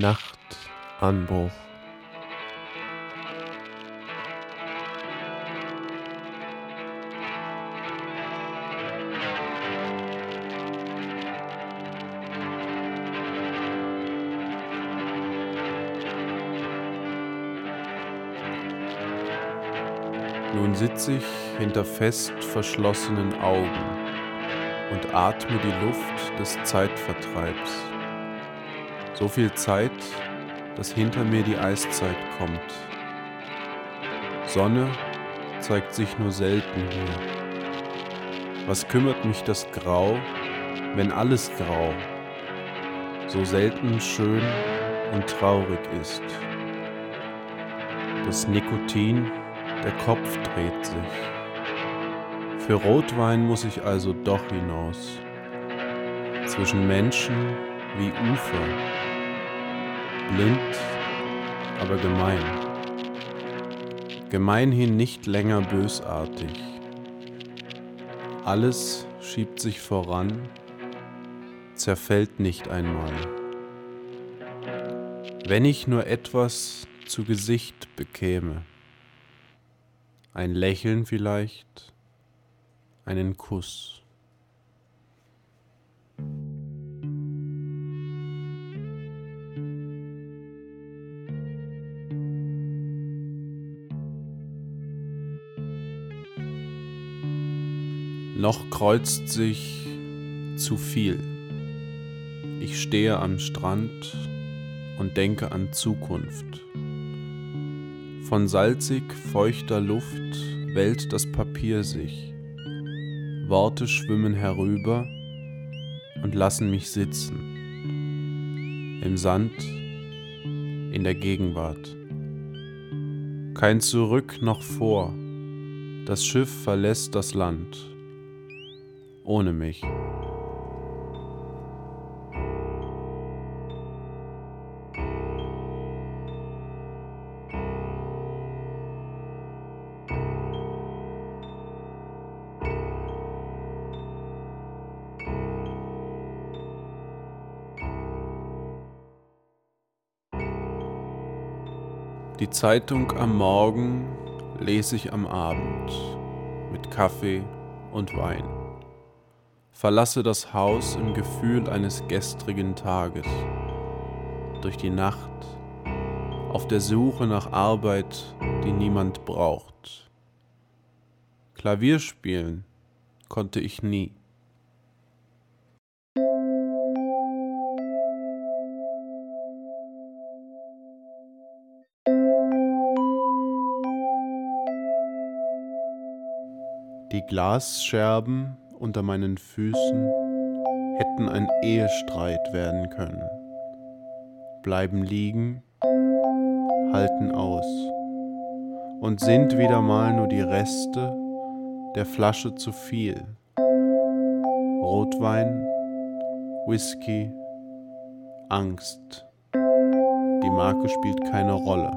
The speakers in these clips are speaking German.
Nachtanbruch. Nun sitze ich hinter fest verschlossenen Augen und atme die Luft des Zeitvertreibs. So viel Zeit, dass hinter mir die Eiszeit kommt. Sonne zeigt sich nur selten hier. Was kümmert mich das Grau, wenn alles grau, so selten schön und traurig ist? Das Nikotin, der Kopf dreht sich. Für Rotwein muss ich also doch hinaus. Zwischen Menschen wie Ufer. Blind, aber gemein. Gemeinhin nicht länger bösartig. Alles schiebt sich voran, zerfällt nicht einmal. Wenn ich nur etwas zu Gesicht bekäme, ein Lächeln vielleicht, einen Kuss. Noch kreuzt sich zu viel. Ich stehe am Strand und denke an Zukunft. Von salzig feuchter Luft wellt das Papier sich. Worte schwimmen herüber und lassen mich sitzen. Im Sand, in der Gegenwart. Kein Zurück noch vor. Das Schiff verlässt das Land. Ohne mich. Die Zeitung am Morgen lese ich am Abend mit Kaffee und Wein. Verlasse das Haus im Gefühl eines gestrigen Tages, durch die Nacht, auf der Suche nach Arbeit, die niemand braucht. Klavier spielen konnte ich nie. Die Glasscherben unter meinen Füßen hätten ein Ehestreit werden können. Bleiben liegen, halten aus und sind wieder mal nur die Reste der Flasche zu viel. Rotwein, Whisky, Angst. Die Marke spielt keine Rolle.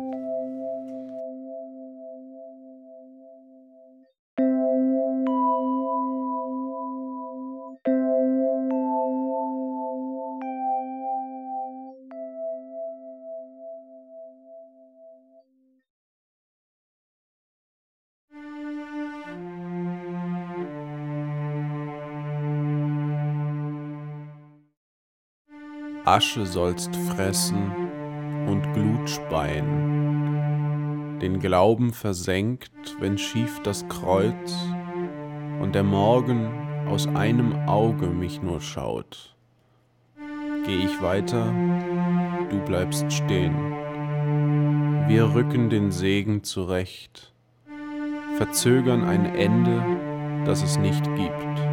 Asche sollst fressen und Glut speien, den Glauben versenkt, wenn schief das Kreuz und der Morgen aus einem Auge mich nur schaut. Geh ich weiter, du bleibst stehen. Wir rücken den Segen zurecht, verzögern ein Ende, das es nicht gibt.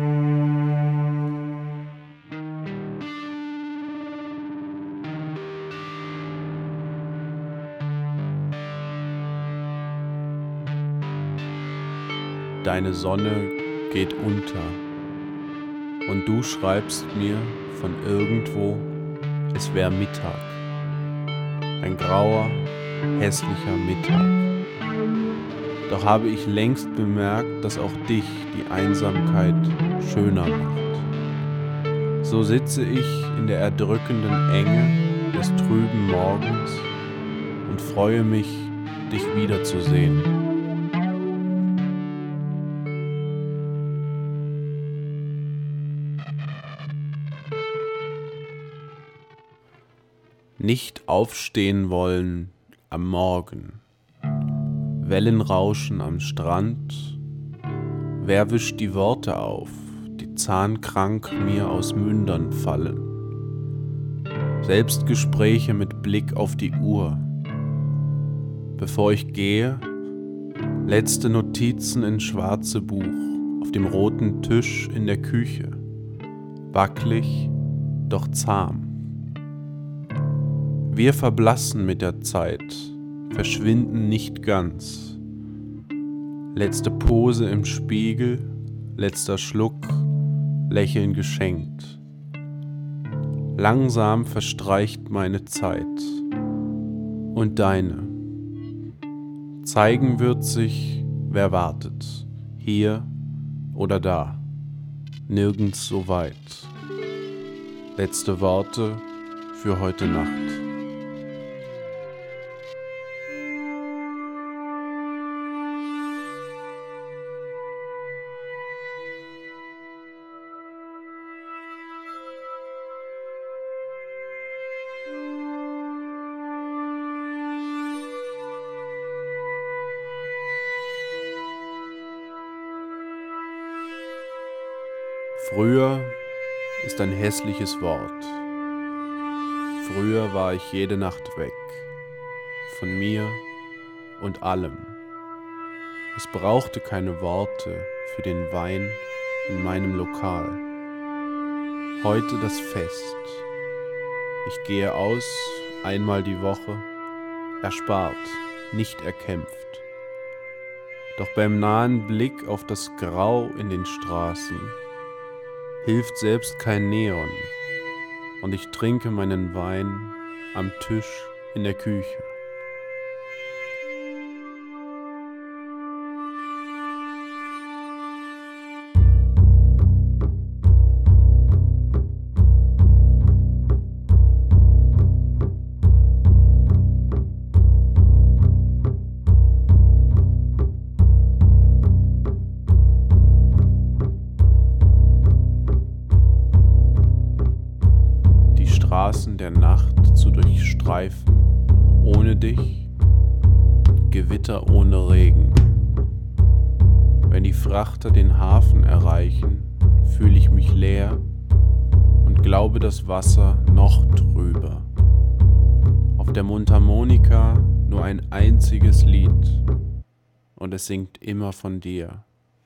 Deine Sonne geht unter und du schreibst mir von irgendwo, es wär Mittag. Ein grauer, hässlicher Mittag. Doch habe ich längst bemerkt, dass auch dich die Einsamkeit schöner macht. So sitze ich in der erdrückenden Enge des trüben Morgens und freue mich, dich wiederzusehen. Nicht aufstehen wollen am Morgen, Wellen rauschen am Strand. Wer wischt die Worte auf, die zahnkrank mir aus Mündern fallen? Selbstgespräche mit Blick auf die Uhr. Bevor ich gehe, letzte Notizen in schwarze Buch auf dem roten Tisch in der Küche. Wackelig, doch zahm. Wir verblassen mit der Zeit, verschwinden nicht ganz. Letzte Pose im Spiegel, letzter Schluck, Lächeln geschenkt. Langsam verstreicht meine Zeit und deine. Zeigen wird sich, wer wartet, hier oder da, nirgends so weit. Letzte Worte für heute Nacht. Früher ist ein hässliches Wort. Früher war ich jede Nacht weg, von mir und allem. Es brauchte keine Worte für den Wein in meinem Lokal. Heute das Fest. Ich gehe aus, einmal die Woche, erspart, nicht erkämpft. Doch beim nahen Blick auf das Grau in den Straßen hilft selbst kein Neon, und ich trinke meinen Wein am Tisch in der Küche. Straßen der Nacht zu durchstreifen, ohne dich, Gewitter ohne Regen. Wenn die Frachter den Hafen erreichen, fühle ich mich leer und glaube das Wasser noch trüber. Auf der Mundharmonika nur ein einziges Lied und es singt immer von dir.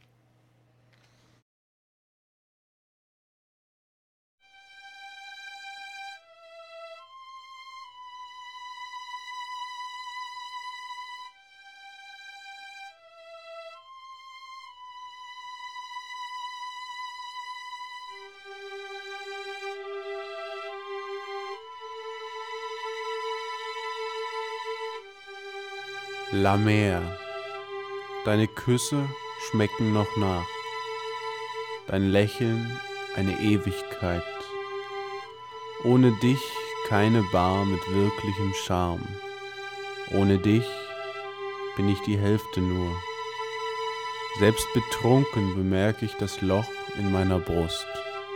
La Mer, deine Küsse schmecken noch nach, dein Lächeln eine Ewigkeit. Ohne dich keine Bar mit wirklichem Charme. Ohne dich bin ich die Hälfte nur. Selbst betrunken bemerke ich das Loch in meiner Brust.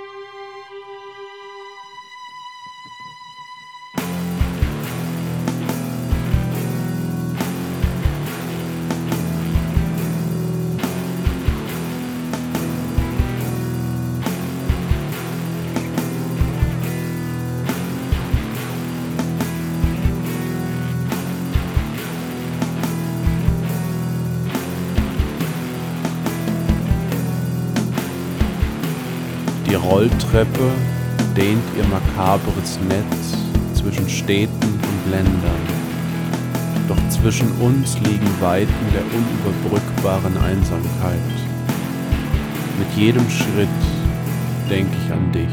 Die Rolltreppe dehnt ihr makabres Netz zwischen Städten und Ländern. Doch zwischen uns liegen Weiten der unüberbrückbaren Einsamkeit. Mit jedem Schritt denke ich an dich.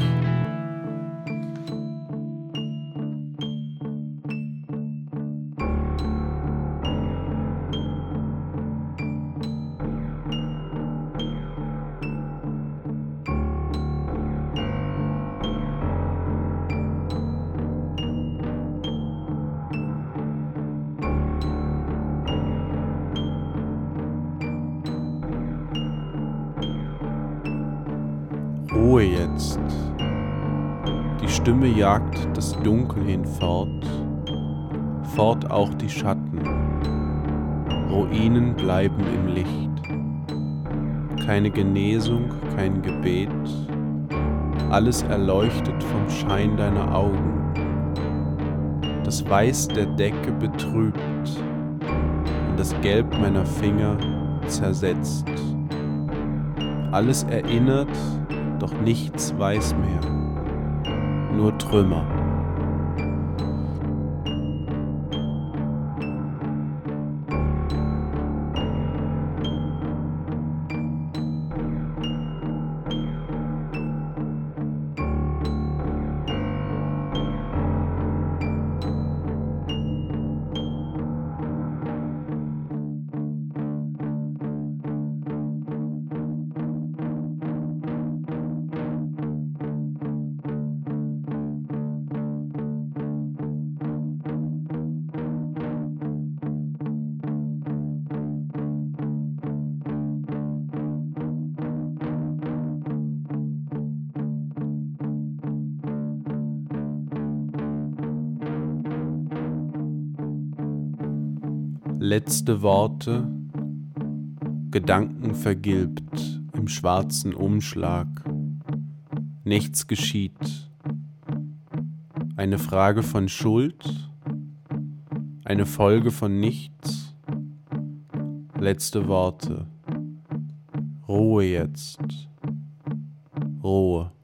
Ruhe jetzt. Die Stimme jagt das Dunkel hinfort, fort auch die Schatten. Ruinen bleiben im Licht. Keine Genesung, kein Gebet. Alles erleuchtet vom Schein deiner Augen. Das Weiß der Decke betrübt und das Gelb meiner Finger zersetzt. Alles erinnert, doch nichts weiß mehr, nur Trümmer. Letzte Worte, Gedanken vergilbt im schwarzen Umschlag. Nichts geschieht. Eine Frage von Schuld, eine Folge von nichts. Letzte Worte. Ruhe jetzt. Ruhe.